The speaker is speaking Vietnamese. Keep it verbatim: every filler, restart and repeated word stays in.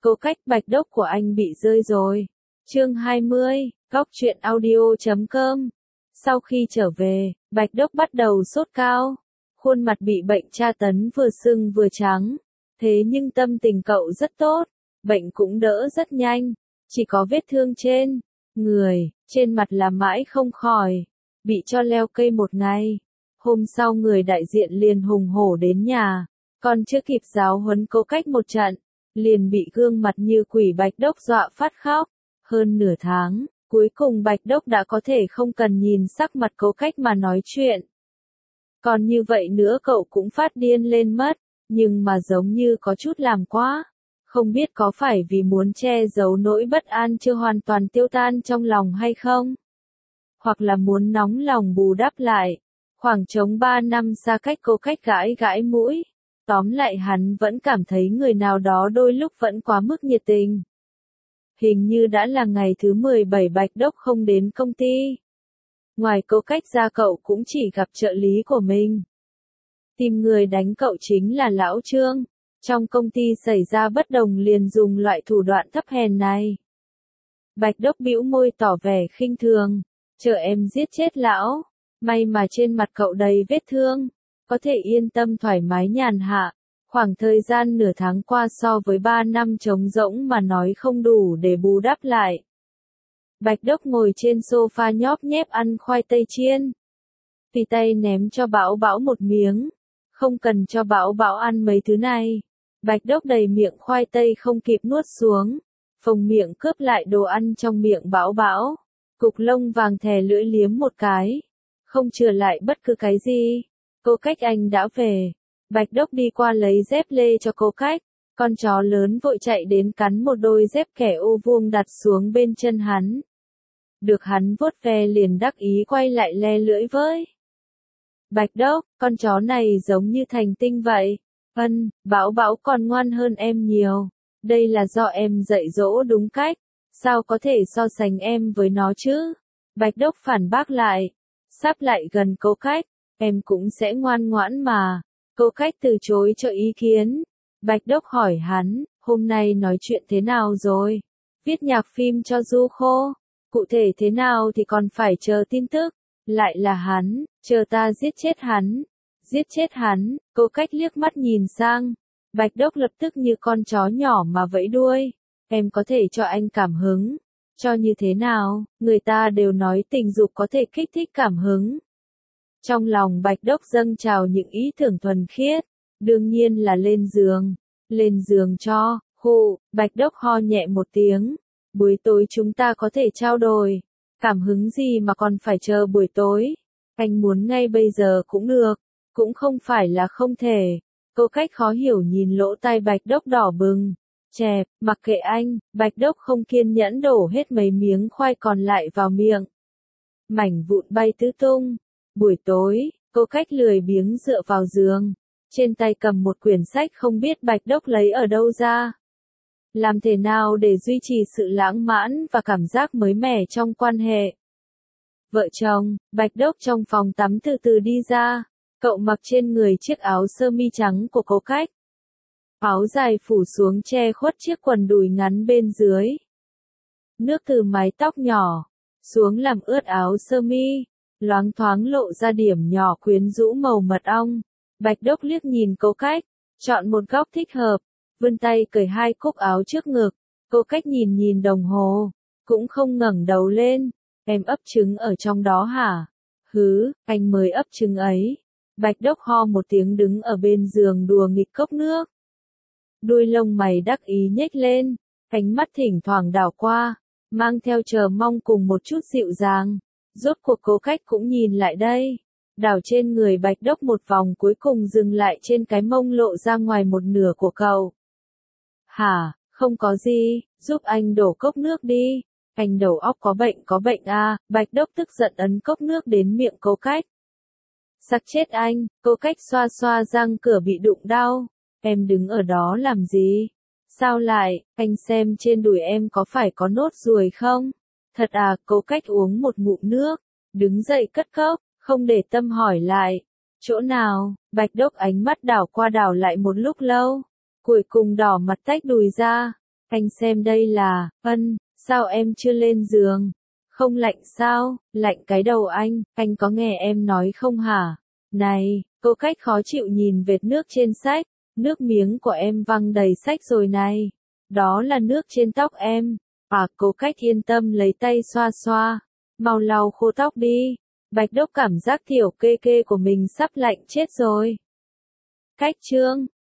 Câu cách bạch đốc của anh bị rơi rồi. Chương hai mươi, góc truyện audio chấm com. Sau khi trở về, bạch đốc bắt đầu sốt cao. Khuôn mặt bị bệnh tra tấn vừa sưng vừa trắng. Thế nhưng tâm tình cậu rất tốt. Bệnh cũng đỡ rất nhanh. Chỉ có vết thương trên người, trên mặt là mãi không khỏi. Bị cho leo cây một ngày. Hôm sau người đại diện liền hùng hổ đến nhà. Còn chưa kịp giáo huấn Câu cách một trận, liền bị gương mặt như quỷ bạch đốc dọa phát khóc. Hơn nửa tháng, cuối cùng bạch đốc đã có thể không cần nhìn sắc mặt Câu cách mà nói chuyện. Còn như vậy nữa cậu cũng phát điên lên mất, nhưng mà giống như có chút làm quá. Không biết có phải vì muốn che giấu nỗi bất an chưa hoàn toàn tiêu tan trong lòng hay không? Hoặc là muốn nóng lòng bù đắp lại. Khoảng trống ba năm xa cách Câu cách gãi gãi mũi. Tóm lại hắn vẫn cảm thấy người nào đó đôi lúc vẫn quá mức nhiệt tình. Hình như đã là ngày thứ mười bảy bạch đốc không đến công ty. Ngoài Câu cách ra cậu cũng chỉ gặp trợ lý của mình. Tìm người đánh cậu chính là Lão Trương. Trong công ty xảy ra bất đồng liền dùng loại thủ đoạn thấp hèn này. Bạch đốc bĩu môi tỏ vẻ khinh thường. Chờ em giết chết lão. May mà trên mặt cậu đầy vết thương. Có thể yên tâm thoải mái nhàn hạ. Khoảng thời gian nửa tháng qua so với ba năm trống rỗng mà nói không đủ để bù đắp lại. Bạch đốc ngồi trên sofa nhóp nhép ăn khoai tây chiên. Tùy tay ném cho Bảo Bảo một miếng. Không cần cho Bảo Bảo ăn mấy thứ này. Bạch đốc đầy miệng khoai tây không kịp nuốt xuống. Phồng miệng cướp lại đồ ăn trong miệng Bảo Bảo. Cục lông vàng thè lưỡi liếm một cái. Không chừa lại bất cứ cái gì. Câu cách anh đã về. Bạch đốc đi qua lấy dép lê cho Câu cách. Con chó lớn vội chạy đến cắn một đôi dép kẻ ô vuông đặt xuống bên chân hắn. Được hắn vuốt ve liền đắc ý quay lại le lưỡi với. Bạch đốc, con chó này giống như thành tinh vậy. Ân, Bảo Bảo còn ngoan hơn em nhiều. Đây là do em dạy dỗ đúng cách. Sao có thể so sánh em với nó chứ? Bạch đốc phản bác lại. Sắp lại gần Câu cách. Em cũng sẽ ngoan ngoãn mà. Câu cách từ chối cho ý kiến. Bạch đốc hỏi hắn, hôm nay nói chuyện thế nào rồi? Viết nhạc phim cho Du Khô. Cụ thể thế nào thì còn phải chờ tin tức. Lại là hắn, chờ ta giết chết hắn. Giết chết hắn, Câu cách liếc mắt nhìn sang. Bạch đốc lập tức như con chó nhỏ mà vẫy đuôi. Em có thể cho anh cảm hứng. Cho như thế nào, người ta đều nói tình dục có thể kích thích cảm hứng. Trong lòng bạch đốc dâng trào những ý tưởng thuần khiết. Đương nhiên là lên giường. Lên giường cho, hụ, bạch đốc ho nhẹ một tiếng. Buổi tối chúng ta có thể trao đổi. Cảm hứng gì mà còn phải chờ buổi tối. Anh muốn ngay bây giờ cũng được. Cũng không phải là không thể. Câu cách khó hiểu nhìn lỗ tai bạch đốc đỏ bừng. Chẹp, mặc kệ anh, bạch đốc không kiên nhẫn đổ hết mấy miếng khoai còn lại vào miệng. Mảnh vụn bay tứ tung. Buổi tối, Câu cách lười biếng dựa vào giường. Trên tay cầm một quyển sách không biết bạch đốc lấy ở đâu ra. Làm thế nào để duy trì sự lãng mạn và cảm giác mới mẻ trong quan hệ. Vợ chồng, bạch đốc trong phòng tắm từ từ đi ra. Cậu mặc trên người chiếc áo sơ mi trắng của Câu cách. Áo dài phủ xuống che khuất chiếc quần đùi ngắn bên dưới. Nước từ mái tóc nhỏ xuống làm ướt áo sơ mi, loáng thoáng lộ ra điểm nhỏ quyến rũ màu mật ong. Bạch đốc liếc nhìn Câu cách, chọn một góc thích hợp, vươn tay cởi hai cúc áo trước ngực. Câu cách nhìn nhìn đồng hồ, cũng không ngẩng đầu lên. Em ấp trứng ở trong đó hả? Hứ, anh mới ấp trứng ấy. Bạch đốc ho một tiếng đứng ở bên giường đùa nghịch cốc nước. Đuôi lông mày đắc ý nhếch lên, ánh mắt thỉnh thoảng đảo qua, mang theo chờ mong cùng một chút dịu dàng. Rốt cuộc Câu cách cũng nhìn lại đây. Đảo trên người bạch đốc một vòng cuối cùng dừng lại trên cái mông lộ ra ngoài một nửa của cậu. Hả, không có gì, giúp anh đổ cốc nước đi. Anh đầu óc có bệnh có bệnh à, bạch đốc tức giận ấn cốc nước đến miệng Câu cách. Sặc chết anh, Câu cách xoa xoa răng cửa bị đụng đau. Em đứng ở đó làm gì? Sao lại, anh xem trên đùi em có phải có nốt ruồi không? Thật à, Câu cách uống một ngụm nước, đứng dậy cất cốc, không để tâm hỏi lại. Chỗ nào? Bạch đốc ánh mắt đảo qua đảo lại một lúc lâu. Cuối cùng đỏ mặt tách đùi ra. Anh xem đây là, ân, sao em chưa lên giường? Không lạnh sao? Lạnh cái đầu anh, anh có nghe em nói không hả? Này, cô cách khó chịu nhìn vệt nước trên sách, nước miếng của em văng đầy sách rồi này. Đó là nước trên tóc em. À, cô cách yên tâm lấy tay xoa xoa, mau lau khô tóc đi. Bạch Đốc cảm giác tiểu kê kê của mình sắp lạnh chết rồi. Cách trương,